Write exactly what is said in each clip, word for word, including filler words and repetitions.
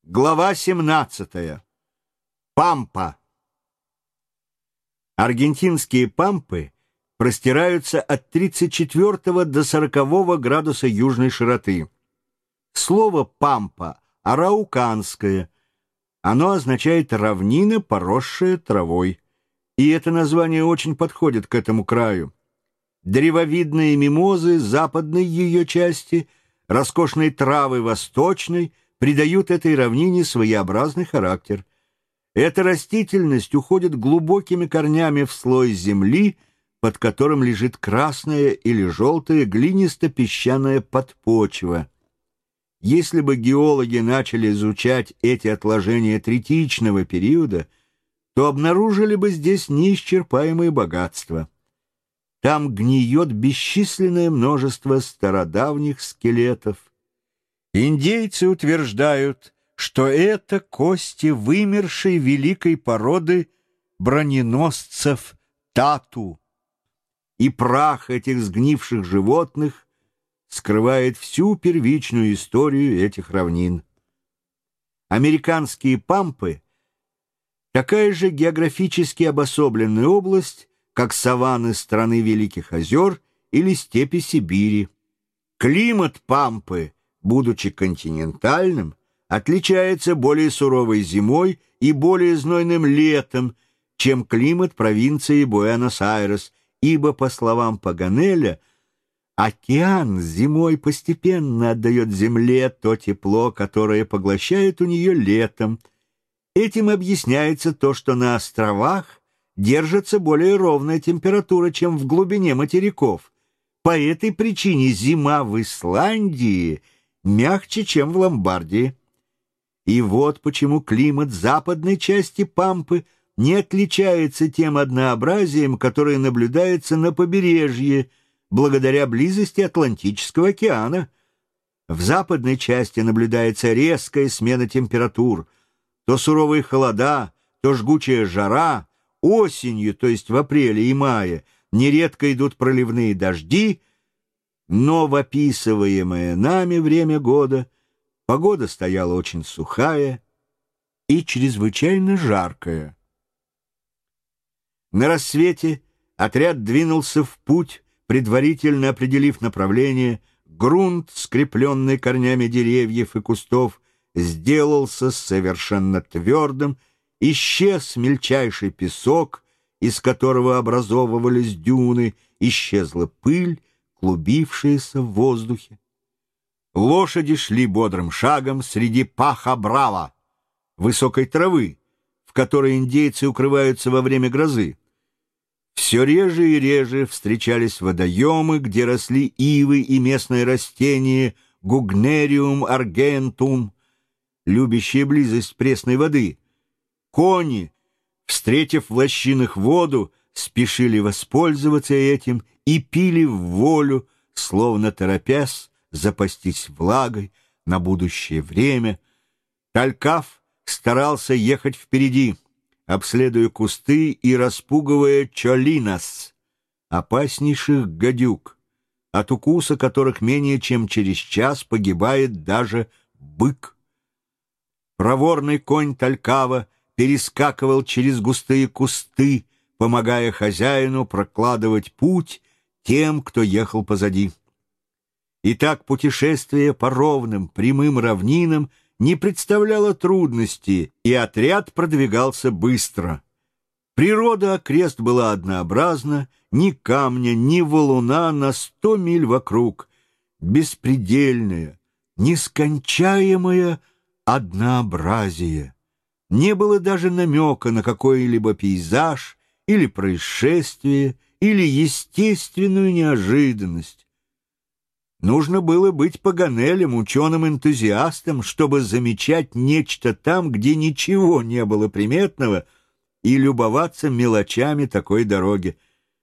Глава семнадцатая. Пампа. Аргентинские пампы простираются от тридцать четвёртого до сорокового градуса южной широты. Слово «пампа» арауканское. Оно означает «равнина, поросшая травой». И это название очень подходит к этому краю. Древовидные мимозы западной ее части, роскошные травы восточной придают этой равнине своеобразный характер. Эта растительность уходит глубокими корнями в слой земли, под которым лежит красная или желтая глинисто-песчаная подпочва. Если бы геологи начали изучать эти отложения третичного периода, то обнаружили бы здесь неисчерпаемые богатства. Там гниет бесчисленное множество стародавних скелетов. Индейцы утверждают, что это кости вымершей великой породы броненосцев тату, и прах этих сгнивших животных скрывает всю первичную историю этих равнин. Американские пампы — такая же географически обособленная область, как саванны страны Великих озер или степи Сибири. Климат пампы, будучи континентальным, отличается более суровой зимой и более знойным летом, чем климат провинции Буэнос-Айрес, ибо, по словам Паганеля, океан зимой постепенно отдает земле то тепло, которое поглощает у нее летом. Этим объясняется то, что на островах держится более ровная температура, чем в глубине материков. По этой причине зима в Исландии мягче, чем в Ломбардии. И вот почему климат западной части Пампы не отличается тем однообразием, которое наблюдается на побережье, благодаря близости Атлантического океана. В западной части наблюдается резкая смена температур, то суровые холода, то жгучая жара. Осенью, то есть в апреле и мае, нередко идут проливные дожди, но в описываемое нами время года погода стояла очень сухая и чрезвычайно жаркая. На рассвете отряд двинулся в путь, предварительно определив направление. Грунт, скрепленный корнями деревьев и кустов, сделался совершенно твердым, исчез мельчайший песок, из которого образовывались дюны, исчезла пыль, клубившаяся в воздухе. Лошади шли бодрым шагом среди паха-брава, высокой травы, в которой индейцы укрываются во время грозы. Все реже и реже встречались водоемы, где росли ивы и местное растение гугнериум аргентум, любящее близость пресной воды. Кони, встретив в лощинах воду, спешили воспользоваться этим и пили в волю, словно торопясь запастись влагой на будущее время. Талькав старался ехать впереди, обследуя кусты и распугивая чолинас, опаснейших гадюк, от укуса которых менее чем через час погибает даже бык. Проворный конь Талькава перескакивал через густые кусты, помогая хозяину прокладывать путь тем, кто ехал позади. Итак, путешествие по ровным, прямым равнинам не представляло трудности, и отряд продвигался быстро. Природа окрест была однообразна, ни камня, ни валуна на сто миль вокруг, беспредельное, нескончаемое однообразие. Не было даже намека на какой-либо пейзаж или происшествие, или естественную неожиданность. Нужно было быть Паганелем, ученым-энтузиастом, чтобы замечать нечто там, где ничего не было приметного, и любоваться мелочами такой дороги.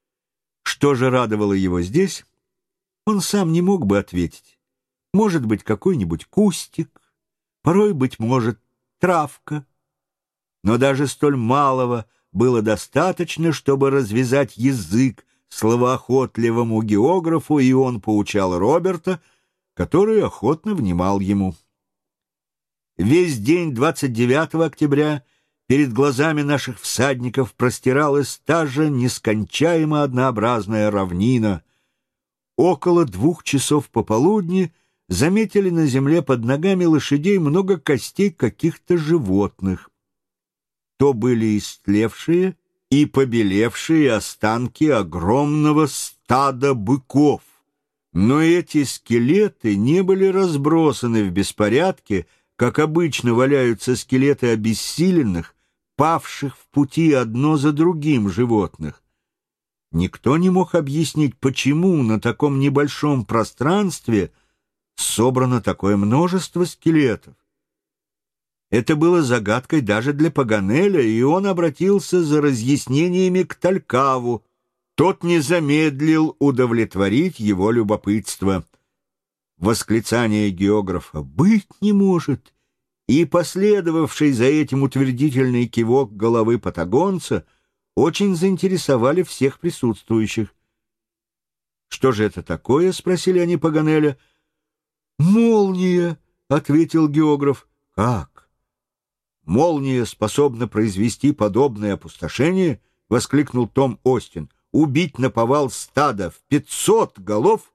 Что же радовало его здесь, он сам не мог бы ответить. Может быть, какой-нибудь кустик, порой, быть может, травка. Но даже столь малого было достаточно, чтобы развязать язык словоохотливому географу, и он поучал Роберта, который охотно внимал ему. Весь день двадцать девятого октября перед глазами наших всадников простиралась та же нескончаемо однообразная равнина. Около двух часов пополудни заметили на земле под ногами лошадей много костей каких-то животных. То были истлевшие и побелевшие останки огромного стада быков. Но эти скелеты не были разбросаны в беспорядке, как обычно валяются скелеты обессиленных, павших в пути одно за другим животных. Никто не мог объяснить, почему на таком небольшом пространстве собрано такое множество скелетов. Это было загадкой даже для Паганеля, и он обратился за разъяснениями к Талькаву. Тот не замедлил удовлетворить его любопытство. Восклицание географа «быть не может» и последовавший за этим утвердительный кивок головы патагонца очень заинтересовали всех присутствующих. «Что же это такое?» — спросили они Паганеля. «Молния», — ответил географ. «Как? Молния способна произвести подобное опустошение?» — воскликнул Том Остин. «Убить наповал стада в пятьсот голов?»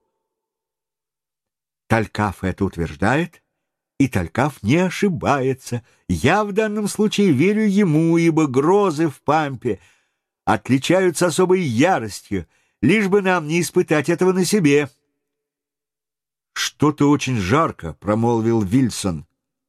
Талькав это утверждает, и Талькав не ошибается. Я в данном случае верю ему, ибо грозы в Пампе отличаются особой яростью, лишь бы нам не испытать этого на себе. «Что-то очень жарко», — промолвил Вильсон.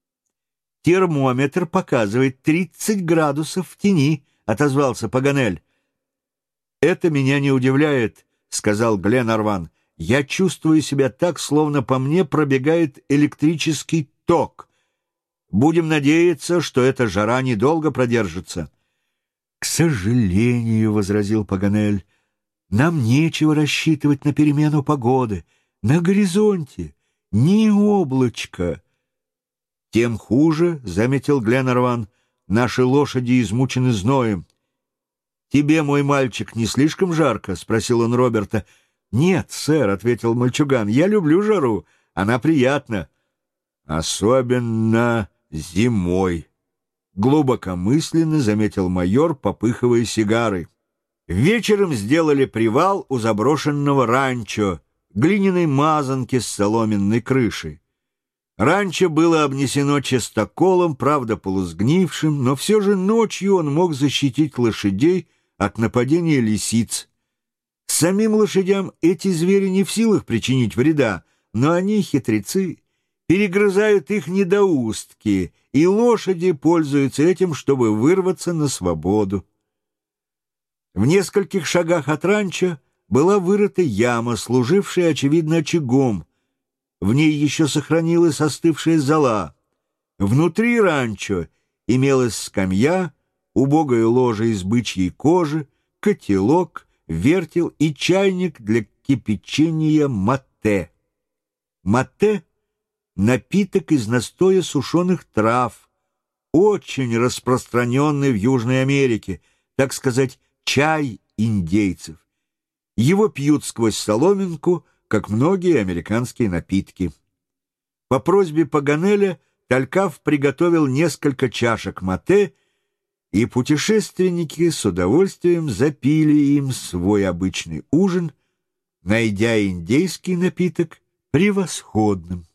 «Термометр показывает тридцать градусов в тени», — отозвался Паганель. «Это меня не удивляет», — сказал Гленарван. «Я чувствую себя так, словно по мне пробегает электрический ток. Будем надеяться, что эта жара недолго продержится». «К сожалению», — возразил Паганель, — «нам нечего рассчитывать на перемену погоды. На горизонте ни облачка». «Тем хуже», — заметил Гленарван, — «наши лошади измучены зноем». «Тебе, мой мальчик, не слишком жарко?» — спросил он Роберта. «Нет, сэр», — ответил мальчуган, — «я люблю жару, она приятна». «Особенно зимой», — глубокомысленно заметил майор, попыхивая сигарой. Вечером сделали привал у заброшенного ранчо, глиняной мазанки с соломенной крышей. Ранчо было обнесено частоколом, правда полусгнившим, но все же ночью он мог защитить лошадей от нападения лисиц. Самим лошадям эти звери не в силах причинить вреда, но они, хитрецы, перегрызают их недоустки, и лошади пользуются этим, чтобы вырваться на свободу. В нескольких шагах от ранчо была вырыта яма, служившая, очевидно, очагом. В ней еще сохранилась остывшая зола. Внутри ранчо имелась скамья, убогое ложе из бычьей кожи, котелок, вертел и чайник для кипячения матте. Матте — напиток из настоя сушеных трав, очень распространенный в Южной Америке, так сказать, чай индейцев. Его пьют сквозь соломинку, как многие американские напитки. По просьбе Паганеля Талькав приготовил несколько чашек матте, и путешественники с удовольствием запили им свой обычный ужин, найдя индейский напиток превосходным.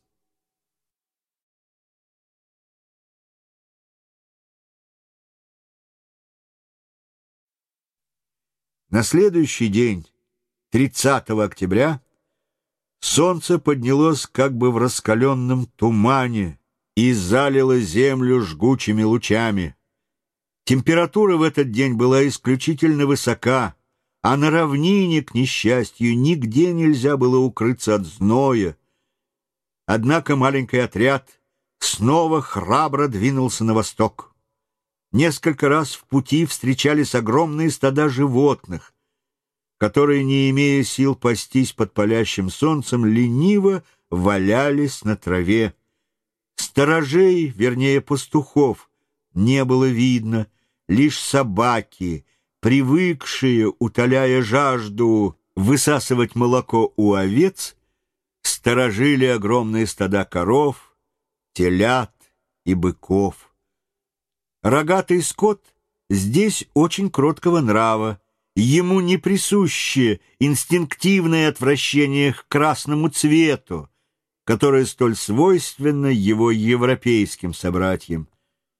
На следующий день, тридцатого октября, солнце поднялось как бы в раскаленном тумане и залило землю жгучими лучами. Температура в этот день была исключительно высока, а на равнине, к несчастью, нигде нельзя было укрыться от зноя. Однако маленький отряд снова храбро двинулся на восток. Несколько раз в пути встречались огромные стада животных, которые, не имея сил пастись под палящим солнцем, лениво валялись на траве. Сторожей, вернее пастухов, не было видно, лишь собаки, привыкшие, утоляя жажду, высасывать молоко у овец, сторожили огромные стада коров, телят и быков. Рогатый скот здесь очень кроткого нрава, ему не присуще инстинктивное отвращение к красному цвету, которое столь свойственно его европейским собратьям.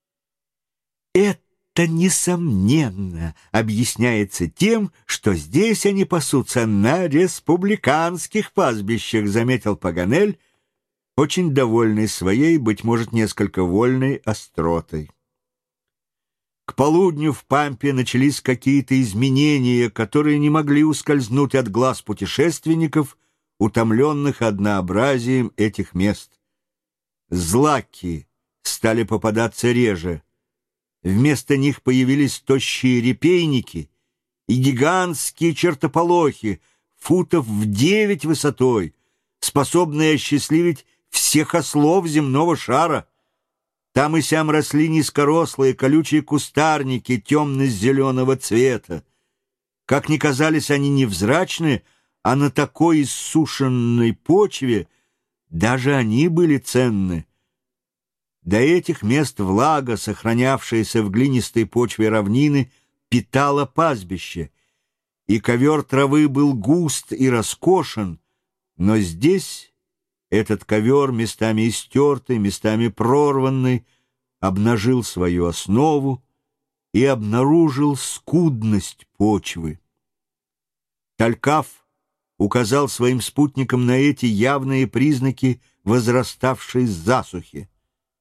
Это, несомненно, объясняется тем, что здесь они пасутся на республиканских пастбищах, заметил Паганель, очень довольный своей, быть может, несколько вольной остротой. К полудню в Пампе начались какие-то изменения, которые не могли ускользнуть от глаз путешественников, утомленных однообразием этих мест. Злаки стали попадаться реже. Вместо них появились тощие репейники и гигантские чертополохи, футов в девять высотой, способные осчастливить всех ослов земного шара. Там и сям росли низкорослые колючие кустарники темно-зеленого цвета. Как ни казались они невзрачны, а на такой иссушенной почве даже они были ценны. До этих мест влага, сохранявшаяся в глинистой почве равнины, питала пастбище, и ковер травы был густ и роскошен, но здесь этот ковер, местами истертый, местами прорванный, обнажил свою основу и обнаружил скудность почвы. Талькав указал своим спутникам на эти явные признаки возраставшей засухи.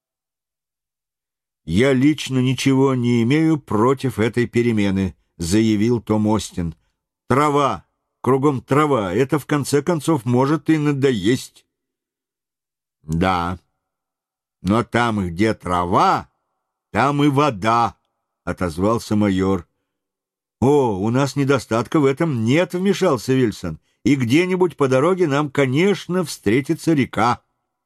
«Я лично ничего не имею против этой перемены», — заявил Том Остин. «Трава, кругом трава, это в конце концов может и надоесть». «Да, но там, где трава, там и вода», — отозвался майор. «О, у нас недостатка в этом нет», — вмешался Вильсон. «И где-нибудь по дороге нам, конечно, встретится река».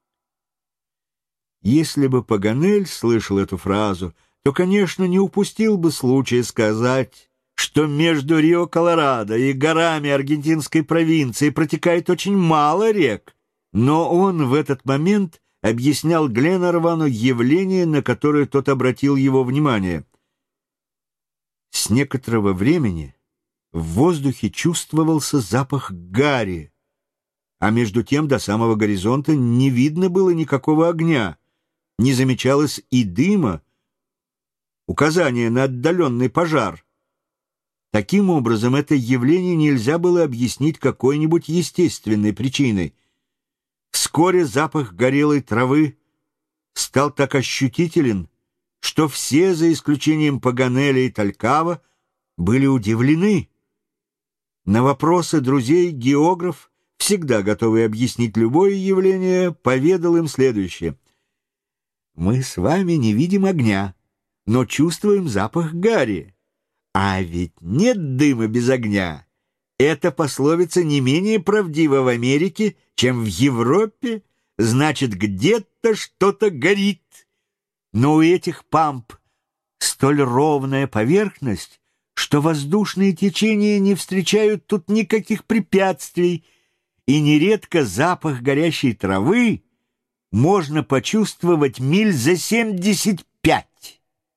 Если бы Паганель слышал эту фразу, то, конечно, не упустил бы случая сказать, что между Рио-Колорадо и горами аргентинской провинции протекает очень мало рек, но он в этот момент объяснял Гленарвану явление, на которое тот обратил его внимание. С некоторого времени в воздухе чувствовался запах гари, а между тем до самого горизонта не видно было никакого огня, не замечалось и дыма, указание на отдаленный пожар. Таким образом, это явление нельзя было объяснить какой-нибудь естественной причиной. Вскоре запах горелой травы стал так ощутителен, что все, за исключением Паганеля и Талькава, были удивлены. На вопросы друзей географ, всегда готовый объяснить любое явление, поведал им следующее. «Мы с вами не видим огня, но чувствуем запах гари. А ведь нет дыма без огня. Эта пословица не менее правдива в Америке, чем в Европе. Значит, где-то что-то горит. Но у этих памп столь ровная поверхность, что воздушные течения не встречают тут никаких препятствий, и нередко запах горящей травы можно почувствовать миль за семьдесят пять.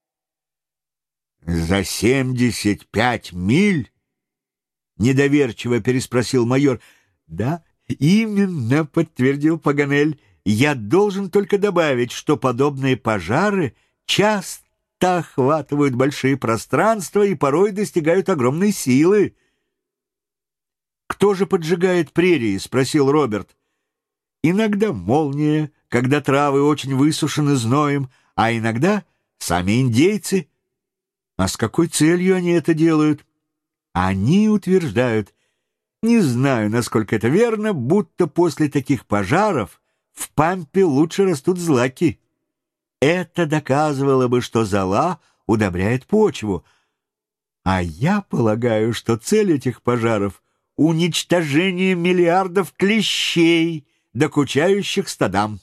«За семьдесят пять миль?» — недоверчиво переспросил майор. «Да, именно», — подтвердил Паганель. «Я должен только добавить, что подобные пожары часто охватывают большие пространства и порой достигают огромной силы». «Кто же поджигает прерии?» — спросил Роберт. «Иногда молния, когда травы очень высушены зноем, а иногда сами индейцы». «А с какой целью они это делают?» «Они утверждают, не знаю, насколько это верно, будто после таких пожаров в Пампе лучше растут злаки. Это доказывало бы, что зола удобряет почву. А я полагаю, что цель этих пожаров — уничтожение миллиардов клещей, докучающих стадам».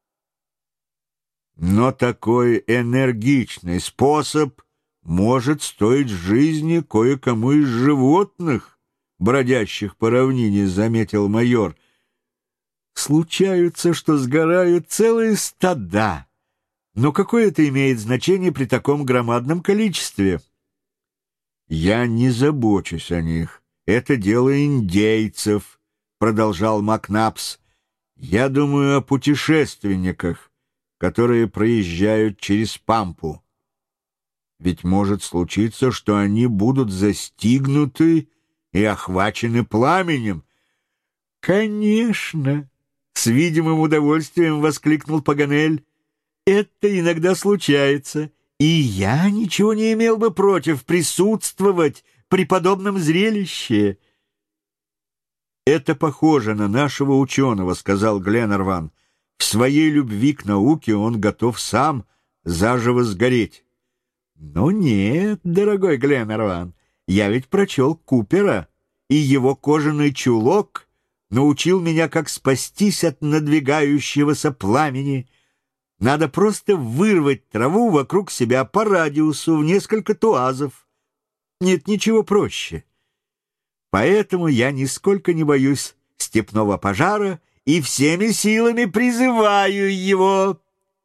«Но такой энергичный способ может стоить жизни кое-кому из животных, бродящих по равнине», — заметил майор. «Случаются, что сгорают целые стада, Но какое это имеет значение при таком громадном количестве? Я не забочусь о них. Это дело индейцев, продолжал Макнапс. Я думаю о путешественниках, которые проезжают через Пампу. Ведь может случиться, что они будут застигнуты и охвачены пламенем. Конечно, с видимым удовольствием воскликнул Паганель. Это иногда случается, и я ничего не имел бы против присутствовать при подобном зрелище. «Это похоже на нашего ученого», — сказал Гленарван. «В своей любви к науке он готов сам заживо сгореть». «Ну нет, дорогой Гленарван, я ведь прочел Купера, и его кожаный чулок научил меня, как спастись от надвигающегося пламени. Надо просто вырвать траву вокруг себя по радиусу в несколько туазов. Нет ничего проще. Поэтому я нисколько не боюсь степного пожара и всеми силами призываю его».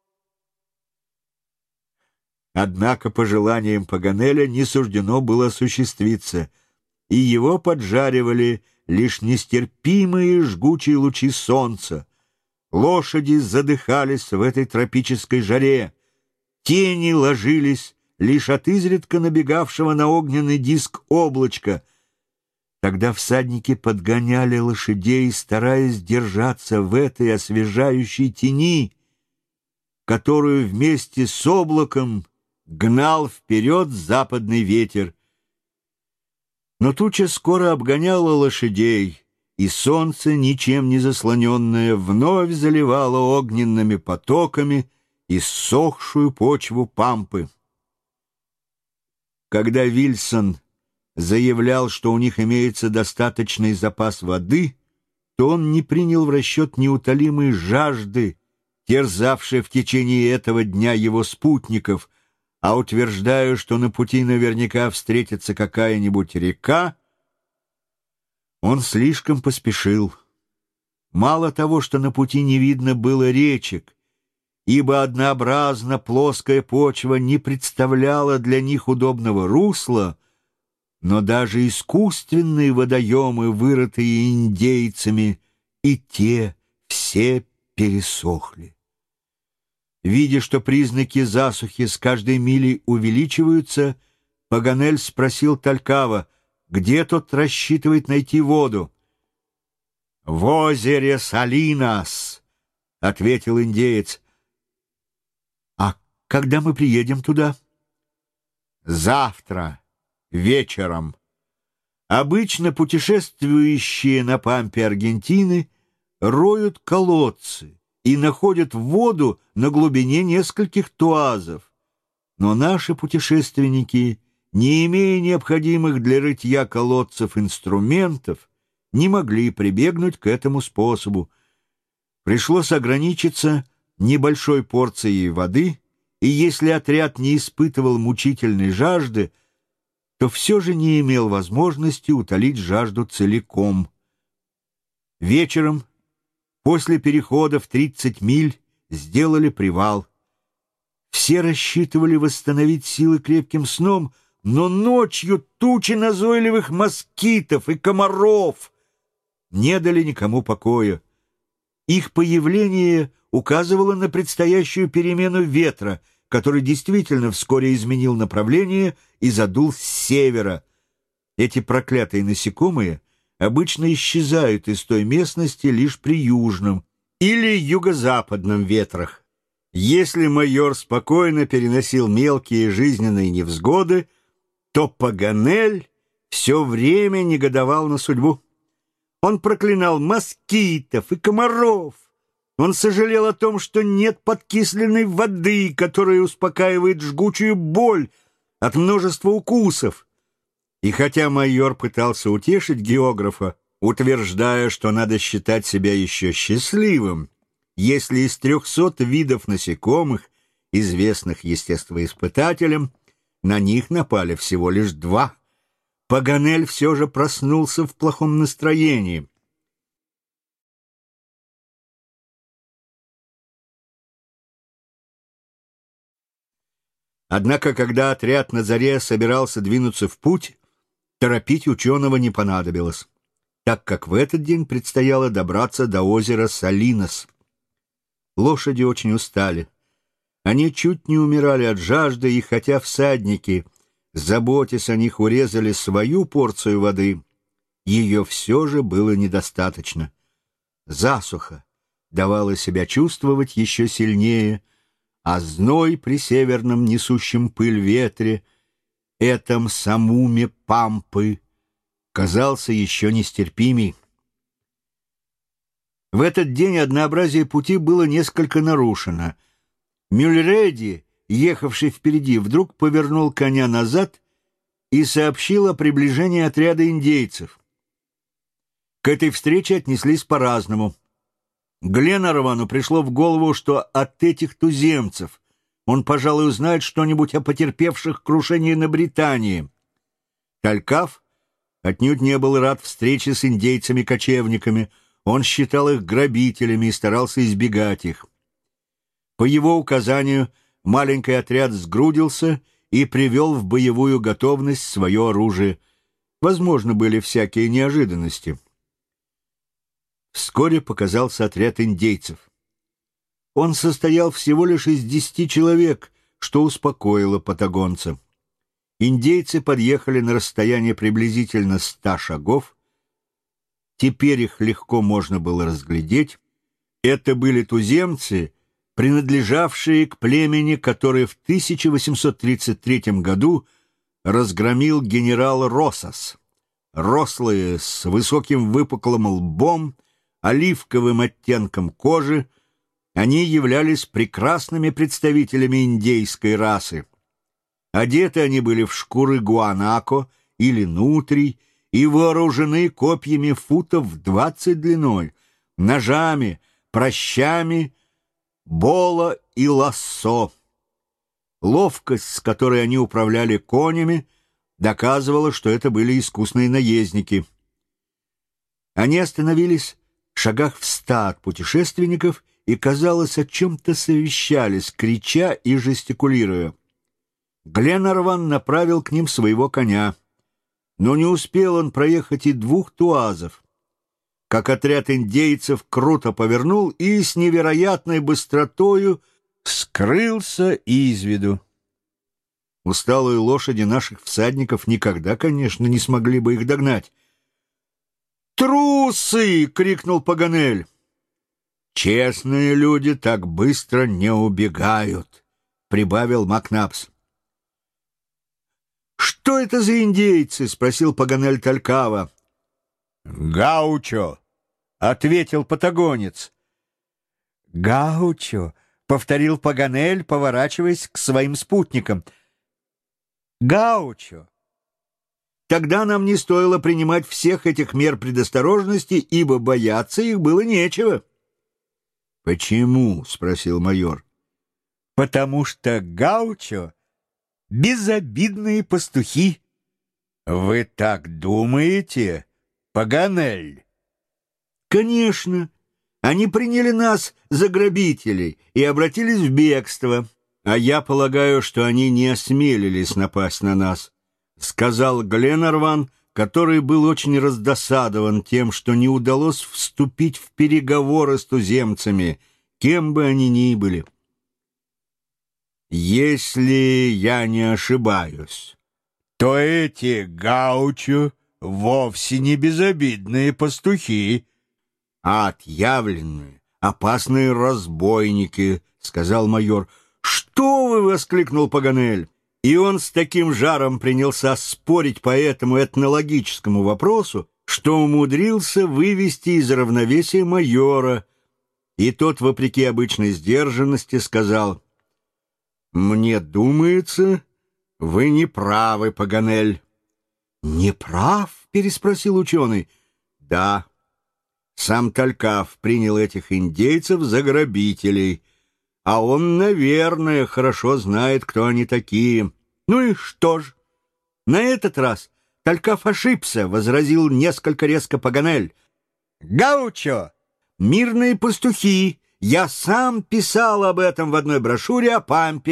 Однако пожеланиям Паганеля не суждено было осуществиться, и его поджаривали лишь нестерпимые жгучие лучи солнца. Лошади задыхались в этой тропической жаре. Тени ложились лишь от изредка набегавшего на огненный диск облачка. Тогда всадники подгоняли лошадей, стараясь держаться в этой освежающей тени, которую вместе с облаком гнал вперед западный ветер. Но туча скоро обгоняла лошадей, и солнце, ничем не заслоненное, вновь заливало огненными потоками иссохшую почву Пампы. Когда Вильсон заявлял, что у них имеется достаточный запас воды, то он не принял в расчет неутолимой жажды, терзавшей в течение этого дня его спутников, а утверждая, что на пути наверняка встретится какая-нибудь река, он слишком поспешил. Мало того, что на пути не видно было речек, ибо однообразно плоская почва не представляла для них удобного русла, но даже искусственные водоемы, вырытые индейцами, и те все пересохли. Видя, что признаки засухи с каждой милей увеличиваются, Паганель спросил Талькава, где тот рассчитывает найти воду. «В озере Салинас», — ответил индеец. «А когда мы приедем туда?» «Завтра, вечером». Обычно путешествующие на Пампе Аргентины роют колодцы и находят воду на глубине нескольких туазов. Но наши путешественники, не имея необходимых для рытья колодцев инструментов, не могли прибегнуть к этому способу. Пришлось ограничиться небольшой порцией воды, и если отряд не испытывал мучительной жажды, то все же не имел возможности утолить жажду целиком. Вечером, после перехода в тридцать миль, сделали привал. Все рассчитывали восстановить силы крепким сном, но ночью тучи назойливых москитов и комаров не дали никому покоя. Их появление указывало на предстоящую перемену ветра, который действительно вскоре изменил направление и задул с севера. Эти проклятые насекомые обычно исчезают из той местности лишь при южном или юго-западном ветрах. Если майор спокойно переносил мелкие жизненные невзгоды, то Паганель все время негодовал на судьбу. Он проклинал москитов и комаров. Он сожалел о том, что нет подкисленной воды, которая успокаивает жгучую боль от множества укусов. И хотя майор пытался утешить географа, утверждая, что надо считать себя еще счастливым, если из трехсот видов насекомых, известных естествоиспытателям, на них напали всего лишь два, Паганель все же проснулся в плохом настроении. Однако, когда отряд на заре собирался двинуться в путь, торопить ученого не понадобилось, так как в этот день предстояло добраться до озера Салинос. Лошади очень устали. Они чуть не умирали от жажды, и хотя всадники, заботясь о них, урезали свою порцию воды, ее все же было недостаточно. Засуха давала себя чувствовать еще сильнее, а зной при северном несущем пыль ветре, этом самуме пампы, казался еще нестерпимей. В этот день однообразие пути было несколько нарушено. Мюльреди, ехавший впереди, вдруг повернул коня назад и сообщил о приближении отряда индейцев. К этой встрече отнеслись по-разному. Гленарвану пришло в голову, что от этих туземцев он, пожалуй, узнает что-нибудь о потерпевших крушение на Британии. Талькав отнюдь не был рад встрече с индейцами-кочевниками. Он считал их грабителями и старался избегать их. По его указанию маленький отряд сгрудился и привел в боевую готовность свое оружие. Возможно, были всякие неожиданности. Вскоре показался отряд индейцев. Он состоял всего лишь из десяти человек, что успокоило патагонца. Индейцы подъехали на расстояние приблизительно ста шагов. Теперь их легко можно было разглядеть. Это были туземцы, принадлежавшие к племени, которое в тысяча восемьсот тридцать третьем году разгромил генерал Росас. Рослые, с высоким выпуклым лбом, оливковым оттенком кожи, они являлись прекрасными представителями индейской расы. Одеты они были в шкуры гуанако или нутрий и вооружены копьями футов двадцать длиной, ножами, пращами, бола и лассо. Ловкость, с которой они управляли конями, доказывала, что это были искусные наездники. Они остановились в шагах в ста от путешественников и, казалось, о чем-то совещались, крича и жестикулируя. Гленарван направил к ним своего коня, но не успел он проехать и двух туазов, как отряд индейцев круто повернул и с невероятной быстротою скрылся из виду. Усталые лошади наших всадников никогда, конечно, не смогли бы их догнать. «Трусы!» — крикнул Паганель. «Честные люди так быстро не убегают», — прибавил Макнапс. «Что это за индейцы?» — спросил Паганель Талькава. «Гаучо», — ответил патагонец. «Гаучо», — повторил Паганель, поворачиваясь к своим спутникам. «Гаучо». Тогда нам не стоило принимать всех этих мер предосторожности, ибо бояться их было нечего. «Почему?» — спросил майор. «Потому что гаучо — безобидные пастухи». «Вы так думаете, Паганель?» «Конечно. Они приняли нас за грабителей и обратились в бегство. А я полагаю, что они не осмелились напасть на нас», — сказал Гленарван, который был очень раздосадован тем, что не удалось вступить в переговоры с туземцами, кем бы они ни были. «Если я не ошибаюсь, то эти гаучо вовсе не безобидные пастухи, а отъявленные, опасные разбойники», — сказал майор. «Что вы!» — воскликнул Паганель. И он с таким жаром принялся спорить по этому этнологическому вопросу, что умудрился вывести из равновесия майора, и тот, вопреки обычной сдержанности, сказал: «Мне думается, вы не правы, Паганель». «Не прав?» — переспросил ученый. «Да, сам Талькав принял этих индейцев за грабителей, а он, наверное, хорошо знает, кто они такие». «Ну и что ж? На этот раз Талькав ошибся», — возразил несколько резко Паганель. «Гаучо! Мирные пастухи! Я сам писал об этом в одной брошюре о Пампе.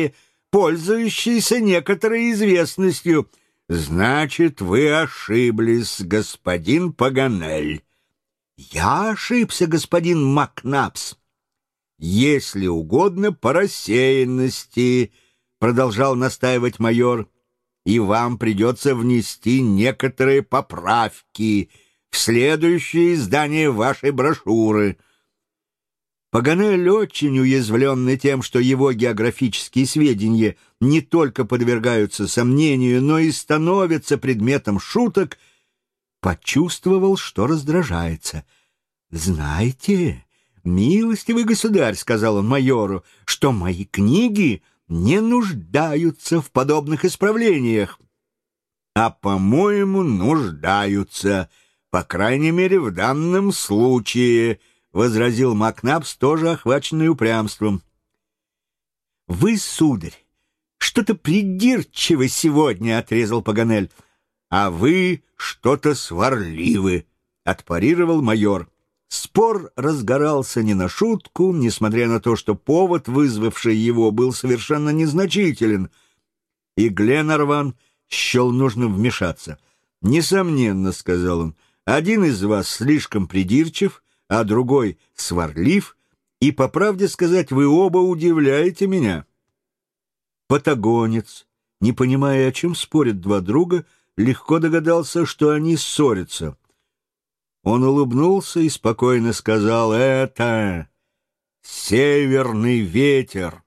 пользующийся некоторой известностью. Значит, вы ошиблись, господин Паганель. Я ошибся, господин Макнапс. Если угодно, по рассеянности, продолжал настаивать майор, и вам придется внести некоторые поправки в следующее издание вашей брошюры. Паганель, очень уязвленный тем, что его географические сведения не только подвергаются сомнению, но и становятся предметом шуток, почувствовал, что раздражается. «Знаете, милостивый государь, — сказал он майору, — что мои книги не нуждаются в подобных исправлениях. А, по-моему, нуждаются, по крайней мере, в данном случае, — возразил Макнапс, тоже охваченный упрямством. — Вы, сударь, что-то придирчивы сегодня, — отрезал Паганель. — А вы что-то сварливы, — отпарировал майор. Спор разгорался не на шутку, несмотря на то, что повод, вызвавший его, был совершенно незначителен, и Гленарван счел нужным вмешаться. «Несомненно, — сказал он, — один из вас слишком придирчив, а другой сварлив, и, по правде сказать, вы оба удивляете меня». Патагонец, не понимая, о чем спорят два друга, легко догадался, что они ссорятся. Он улыбнулся и спокойно сказал: «Это северный ветер».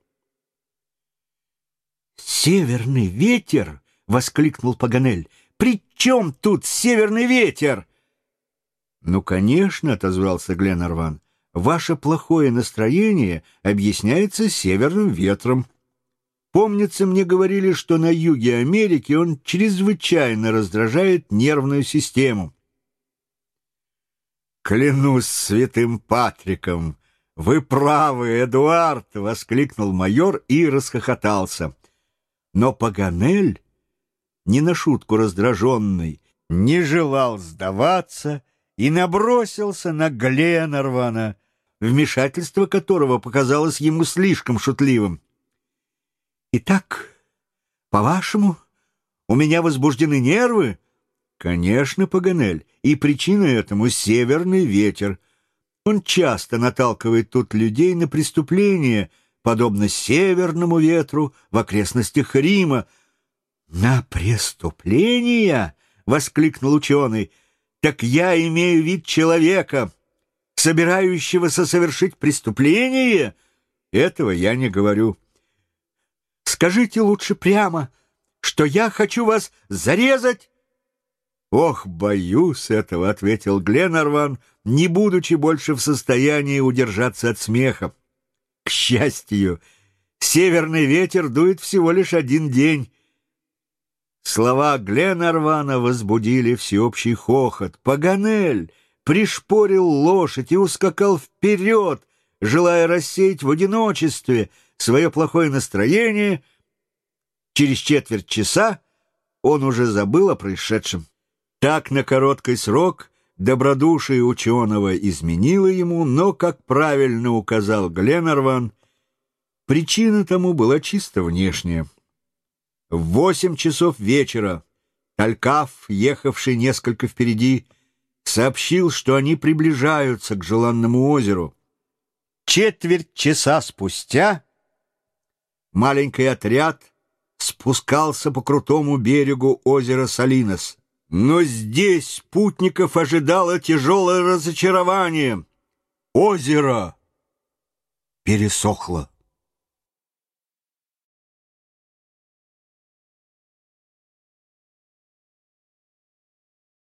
«Северный ветер?» — воскликнул Паганель. «При чем тут северный ветер?» «Ну, конечно, — отозвался Гленарван, — ваше плохое настроение объясняется северным ветром. Помнится, мне говорили, что на юге Америки он чрезвычайно раздражает нервную систему». «Клянусь святым Патриком, вы правы, Эдуард!» — воскликнул майор и расхохотался. Но Паганель, не на шутку раздраженный, не желал сдаваться и набросился на Гленарвана, вмешательство которого показалось ему слишком шутливым. «Итак, по-вашему, у меня возбуждены нервы?» «Конечно, Паганель, и причина этому — северный ветер. Он часто наталкивает тут людей на преступления, подобно северному ветру в окрестностях Рима». «На преступления?» — воскликнул ученый. «Так я имею вид человека, собирающегося совершить преступление? Этого я не говорю. Скажите лучше прямо, что я хочу вас зарезать». «Ох, боюсь этого», — ответил Гленарван, не будучи больше в состоянии удержаться от смеха. «К счастью, северный ветер дует всего лишь один день». Слова Гленарвана возбудили всеобщий хохот. Паганель пришпорил лошадь и ускакал вперед, желая рассеять в одиночестве свое плохое настроение. Через четверть часа он уже забыл о происшедшем. Так на короткий срок добродушие ученого изменило ему, но, как правильно указал Гленарван, причина тому была чисто внешняя. В восемь часов вечера Талькаф, ехавший несколько впереди, сообщил, что они приближаются к желанному озеру. Четверть часа спустя маленький отряд спускался по крутому берегу озера Салинос. Но здесь путников ожидало тяжелое разочарование. Озеро пересохло.